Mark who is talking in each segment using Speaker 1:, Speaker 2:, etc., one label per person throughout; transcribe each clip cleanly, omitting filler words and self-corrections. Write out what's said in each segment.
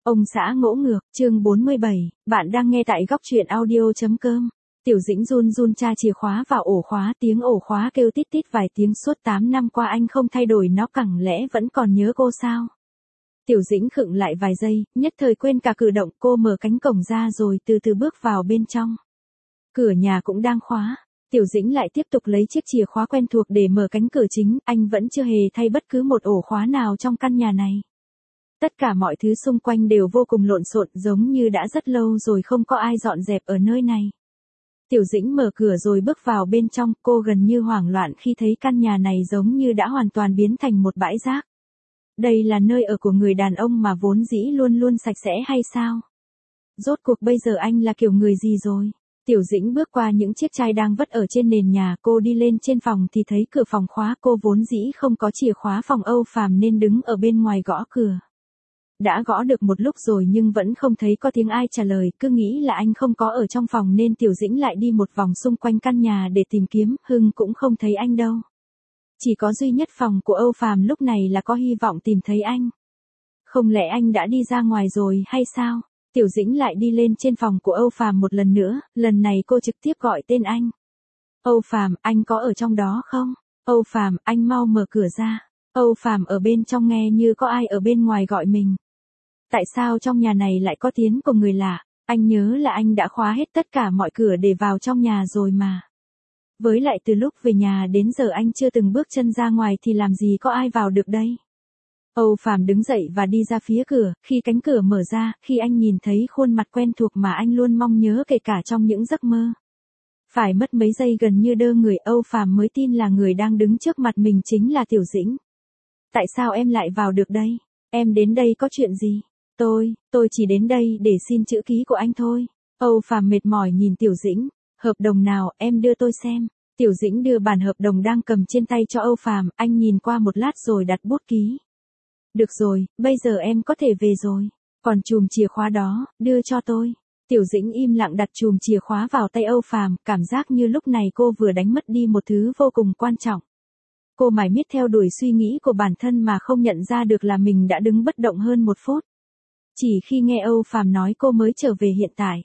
Speaker 1: Ông xã ngỗ ngược, chương 47, bạn đang nghe tại góc truyện audio.com. Tiểu Dĩnh run run tra chìa khóa vào ổ khóa, tiếng ổ khóa kêu tít tít vài tiếng, suốt 8 năm qua anh không thay đổi nó, chẳng lẽ vẫn còn nhớ cô sao? Tiểu Dĩnh khựng lại vài giây, nhất thời quên cả cử động, cô mở cánh cổng ra rồi từ từ bước vào bên trong. Cửa nhà cũng đang khóa. Tiểu Dĩnh lại tiếp tục lấy chiếc chìa khóa quen thuộc để mở cánh cửa chính, anh vẫn chưa hề thay bất cứ một ổ khóa nào trong căn nhà này. Tất cả mọi thứ xung quanh đều vô cùng lộn xộn, giống như đã rất lâu rồi không có ai dọn dẹp ở nơi này. Tiểu Dĩnh mở cửa rồi bước vào bên trong, cô gần như hoảng loạn khi thấy căn nhà này giống như đã hoàn toàn biến thành một bãi rác. Đây là nơi ở của người đàn ông mà vốn dĩ luôn luôn sạch sẽ hay sao? Rốt cuộc bây giờ anh là kiểu người gì rồi? Tiểu Dĩnh bước qua những chiếc chai đang vất ở trên nền nhà, cô đi lên trên phòng thì thấy cửa phòng khóa, cô vốn dĩ không có chìa khóa phòng Âu Phàm nên đứng ở bên ngoài gõ cửa. Đã gõ được một lúc rồi nhưng vẫn không thấy có tiếng ai trả lời, cứ nghĩ là anh không có ở trong phòng nên Tiểu Dĩnh lại đi một vòng xung quanh căn nhà để tìm kiếm, Hưng cũng không thấy anh đâu. Chỉ có duy nhất phòng của Âu Phàm lúc này là có hy vọng tìm thấy anh. Không lẽ anh đã đi ra ngoài rồi hay sao? Tiểu Dĩnh lại đi lên trên phòng của Âu Phàm một lần nữa, lần này cô trực tiếp gọi tên anh. Âu Phàm, anh có ở trong đó không? Âu Phàm, anh mau mở cửa ra. Âu Phàm ở bên trong nghe như có ai ở bên ngoài gọi mình. Tại sao trong nhà này lại có tiếng của người lạ? Anh nhớ là anh đã khóa hết tất cả mọi cửa để vào trong nhà rồi mà. Với lại từ lúc về nhà đến giờ anh chưa từng bước chân ra ngoài thì làm gì có ai vào được đây? Âu Phàm đứng dậy và đi ra phía cửa, khi cánh cửa mở ra, khi anh nhìn thấy khuôn mặt quen thuộc mà anh luôn mong nhớ kể cả trong những giấc mơ. Phải mất mấy giây gần như đơ người, Âu Phàm mới tin là người đang đứng trước mặt mình chính là Tiểu Dĩnh. Tại sao em lại vào được đây? Em đến đây có chuyện gì? Tôi chỉ đến đây để xin chữ ký của anh thôi. Âu Phàm mệt mỏi nhìn Tiểu Dĩnh. Hợp đồng nào, em đưa tôi xem. Tiểu Dĩnh đưa bản hợp đồng đang cầm trên tay cho Âu Phàm, anh nhìn qua một lát rồi đặt bút ký. Được rồi, bây giờ em có thể về rồi. Còn chùm chìa khóa đó, đưa cho tôi. Tiểu Dĩnh im lặng đặt chùm chìa khóa vào tay Âu Phàm, cảm giác như lúc này cô vừa đánh mất đi một thứ vô cùng quan trọng. Cô mải miết theo đuổi suy nghĩ của bản thân mà không nhận ra được là mình đã đứng bất động hơn một phút. Chỉ khi nghe Âu Phàm nói cô mới trở về hiện tại.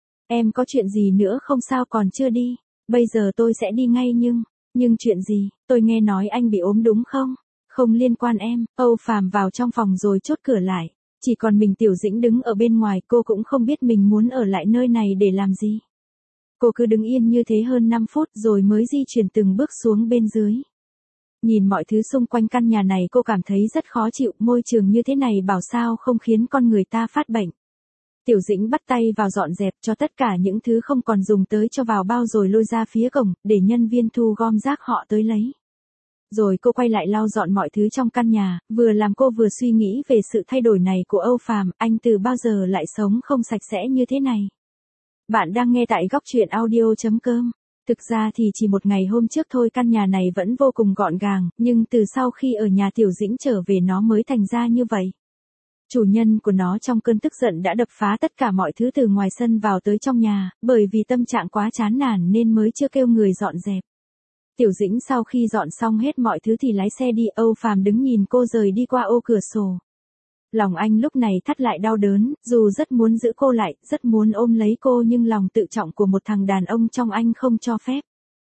Speaker 1: Em có chuyện gì nữa không sao còn chưa đi? Bây giờ tôi sẽ đi ngay nhưng chuyện gì? Tôi nghe nói anh bị ốm đúng không? Không liên quan em. Âu Phàm vào trong phòng rồi chốt cửa lại. Chỉ còn mình Tiểu Dĩnh đứng ở bên ngoài, cô cũng không biết mình muốn ở lại nơi này để làm gì. Cô cứ đứng yên như thế hơn 5 phút rồi mới di chuyển từng bước xuống bên dưới. Nhìn mọi thứ xung quanh căn nhà này cô cảm thấy rất khó chịu, môi trường như thế này bảo sao không khiến con người ta phát bệnh. Tiểu Dĩnh bắt tay vào dọn dẹp cho tất cả những thứ không còn dùng tới cho vào bao rồi lôi ra phía cổng, để nhân viên thu gom rác họ tới lấy. Rồi cô quay lại lau dọn mọi thứ trong căn nhà, vừa làm cô vừa suy nghĩ về sự thay đổi này của Âu Phàm, anh từ bao giờ lại sống không sạch sẽ như thế này. Bạn đang nghe tại góc truyện audio.com. Thực ra thì chỉ một ngày hôm trước thôi căn nhà này vẫn vô cùng gọn gàng, nhưng từ sau khi ở nhà Tiểu Dĩnh trở về nó mới thành ra như vậy. Chủ nhân của nó trong cơn tức giận đã đập phá tất cả mọi thứ từ ngoài sân vào tới trong nhà, bởi vì tâm trạng quá chán nản nên mới chưa kêu người dọn dẹp. Tiểu Dĩnh sau khi dọn xong hết mọi thứ thì lái xe đi, Âu Phàm đứng nhìn cô rời đi qua ô cửa sổ. Lòng anh lúc này thắt lại đau đớn, dù rất muốn giữ cô lại, rất muốn ôm lấy cô nhưng lòng tự trọng của một thằng đàn ông trong anh không cho phép.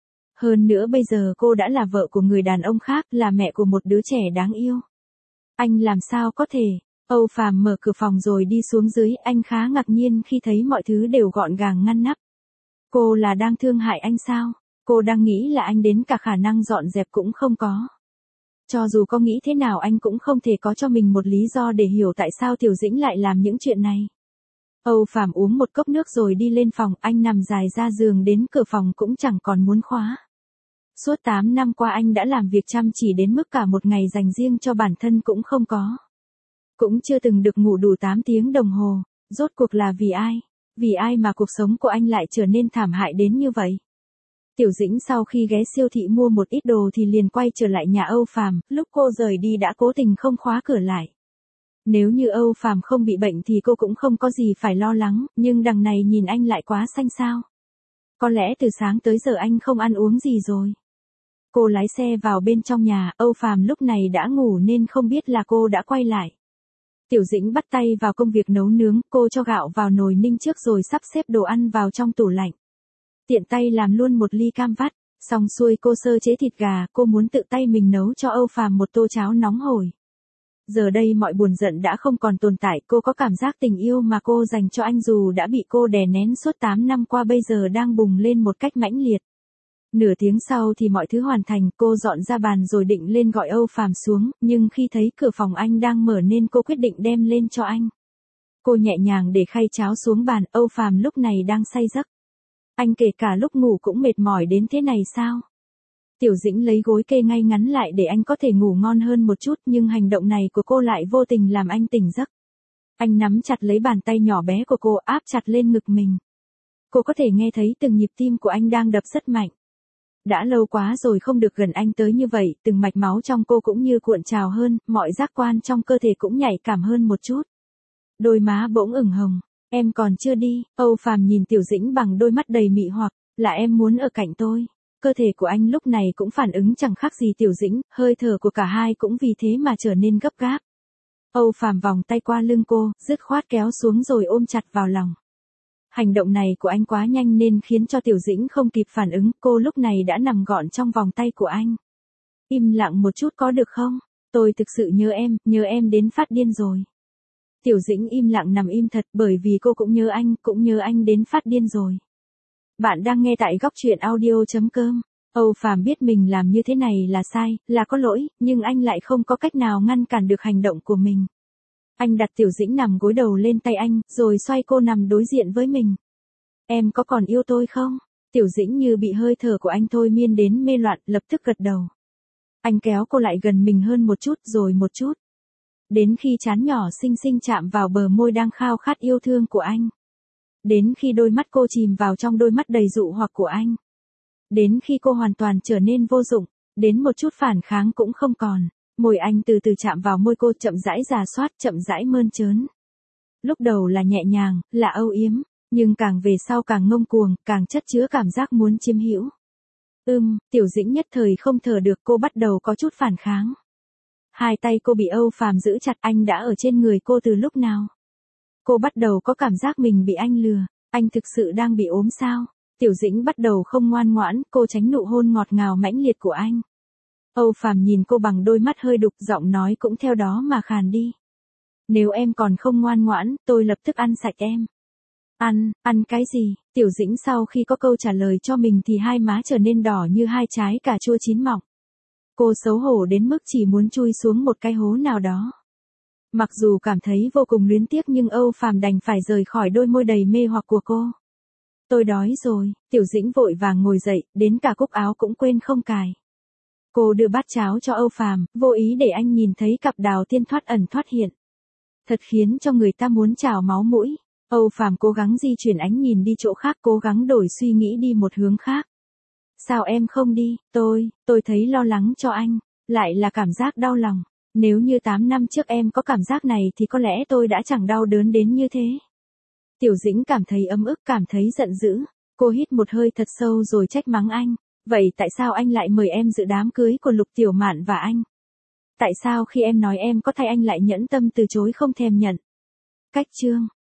Speaker 1: Hơn nữa bây giờ cô đã là vợ của người đàn ông khác, là mẹ của một đứa trẻ đáng yêu. Anh làm sao có thể? Âu Phàm mở cửa phòng rồi đi xuống dưới, anh khá ngạc nhiên khi thấy mọi thứ đều gọn gàng ngăn nắp. Cô là đang thương hại anh sao? Cô đang nghĩ là anh đến cả khả năng dọn dẹp cũng không có. Cho dù có nghĩ thế nào anh cũng không thể có cho mình một lý do để hiểu tại sao Tiểu Dĩnh lại làm những chuyện này. Âu Phàm uống một cốc nước rồi đi lên phòng, anh nằm dài ra giường đến cửa phòng cũng chẳng còn muốn khóa. Suốt 8 năm qua anh đã làm việc chăm chỉ đến mức cả một ngày dành riêng cho bản thân cũng không có. Cũng chưa từng được ngủ đủ 8 tiếng đồng hồ, rốt cuộc là vì ai? Vì ai mà cuộc sống của anh lại trở nên thảm hại đến như vậy? Tiểu Dĩnh sau khi ghé siêu thị mua một ít đồ thì liền quay trở lại nhà Âu Phàm, lúc cô rời đi đã cố tình không khóa cửa lại. Nếu như Âu Phàm không bị bệnh thì cô cũng không có gì phải lo lắng, nhưng đằng này nhìn anh lại quá xanh xao. Có lẽ từ sáng tới giờ anh không ăn uống gì rồi. Cô lái xe vào bên trong nhà, Âu Phàm lúc này đã ngủ nên không biết là cô đã quay lại. Tiểu Dĩnh bắt tay vào công việc nấu nướng, cô cho gạo vào nồi ninh trước rồi sắp xếp đồ ăn vào trong tủ lạnh. Tiện tay làm luôn một ly cam vắt, xong xuôi cô sơ chế thịt gà, cô muốn tự tay mình nấu cho Âu Phàm một tô cháo nóng hổi. Giờ đây mọi buồn giận đã không còn tồn tại, cô có cảm giác tình yêu mà cô dành cho anh dù đã bị cô đè nén suốt 8 năm qua bây giờ đang bùng lên một cách mãnh liệt. Nửa tiếng sau thì mọi thứ hoàn thành, cô dọn ra bàn rồi định lên gọi Âu Phàm xuống, nhưng khi thấy cửa phòng anh đang mở nên cô quyết định đem lên cho anh. Cô nhẹ nhàng để khay cháo xuống bàn, Âu Phàm lúc này đang say giấc. Anh kể cả lúc ngủ cũng mệt mỏi đến thế này sao? Tiểu Dĩnh lấy gối kê ngay ngắn lại để anh có thể ngủ ngon hơn một chút, nhưng hành động này của cô lại vô tình làm anh tỉnh giấc. Anh nắm chặt lấy bàn tay nhỏ bé của cô, áp chặt lên ngực mình. Cô có thể nghe thấy từng nhịp tim của anh đang đập rất mạnh. Đã lâu quá rồi không được gần anh tới như vậy, từng mạch máu trong cô cũng như cuộn trào hơn, mọi giác quan trong cơ thể cũng nhạy cảm hơn một chút. Đôi má bỗng ửng hồng. Em còn chưa đi. Âu Phàm nhìn Tiểu Dĩnh bằng đôi mắt đầy mị hoặc, là em muốn ở cạnh tôi. Cơ thể của anh lúc này cũng phản ứng chẳng khác gì Tiểu Dĩnh, hơi thở của cả hai cũng vì thế mà trở nên gấp gáp. Âu Phàm vòng tay qua lưng cô, dứt khoát kéo xuống rồi ôm chặt vào lòng. Hành động này của anh quá nhanh nên khiến cho Tiểu Dĩnh không kịp phản ứng, cô lúc này đã nằm gọn trong vòng tay của anh. Im lặng một chút có được không? Tôi thực sự nhớ em đến phát điên rồi. Tiểu Dĩnh im lặng nằm im thật bởi vì cô cũng nhớ anh đến phát điên rồi. Bạn đang nghe tại góc truyện audio.com. Âu Phàm biết mình làm như thế này là sai, là có lỗi, nhưng anh lại không có cách nào ngăn cản được hành động của mình. Anh đặt Tiểu Dĩnh nằm gối đầu lên tay anh, rồi xoay cô nằm đối diện với mình. Em có còn yêu tôi không? Tiểu Dĩnh như bị hơi thở của anh thôi miên đến mê loạn, lập tức gật đầu. Anh kéo cô lại gần mình hơn một chút rồi một chút. Đến khi trán nhỏ xinh xinh chạm vào bờ môi đang khao khát yêu thương của anh. Đến khi đôi mắt cô chìm vào trong đôi mắt đầy dụ hoặc của anh. Đến khi cô hoàn toàn trở nên vô dụng, đến một chút phản kháng cũng không còn. Môi anh từ từ chạm vào môi cô, chậm rãi rà soát, chậm rãi mơn trớn. Lúc đầu là nhẹ nhàng, là âu yếm, nhưng càng về sau càng ngông cuồng, càng chất chứa cảm giác muốn chiếm hữu. Tiểu Dĩnh nhất thời không thở được, cô bắt đầu có chút phản kháng. Hai tay cô bị Âu Phàm giữ chặt, anh đã ở trên người cô từ lúc nào? Cô bắt đầu có cảm giác mình bị anh lừa, anh thực sự đang bị ốm sao? Tiểu Dĩnh bắt đầu không ngoan ngoãn, cô tránh nụ hôn ngọt ngào mãnh liệt của anh. Âu Phàm nhìn cô bằng đôi mắt hơi đục, giọng nói cũng theo đó mà khàn đi. Nếu em còn không ngoan ngoãn, tôi lập tức ăn sạch em. Ăn cái gì? Tiểu Dĩnh sau khi có câu trả lời cho mình thì hai má trở nên đỏ như hai trái cà chua chín mọng. Cô xấu hổ đến mức chỉ muốn chui xuống một cái hố nào đó. Mặc dù cảm thấy vô cùng luyến tiếc nhưng Âu Phàm đành phải rời khỏi đôi môi đầy mê hoặc của cô. Tôi đói rồi. Tiểu Dĩnh vội vàng ngồi dậy, đến cả cúc áo cũng quên không cài. Cô đưa bát cháo cho Âu Phàm, vô ý để anh nhìn thấy cặp đào tiên thoát ẩn thoát hiện. Thật khiến cho người ta muốn trào máu mũi. Âu Phàm cố gắng di chuyển ánh nhìn đi chỗ khác, cố gắng đổi suy nghĩ đi một hướng khác. Sao em không đi? Tôi thấy lo lắng cho anh, lại là cảm giác đau lòng. Nếu như 8 năm trước em có cảm giác này thì có lẽ tôi đã chẳng đau đớn đến như thế. Tiểu Dĩnh cảm thấy ấm ức, cảm thấy giận dữ. Cô hít một hơi thật sâu rồi trách mắng anh. Vậy tại sao anh lại mời em dự đám cưới của Lục Tiểu Mạn và anh? Tại sao khi em nói em có thai anh lại nhẫn tâm từ chối không thèm nhận? Cách chương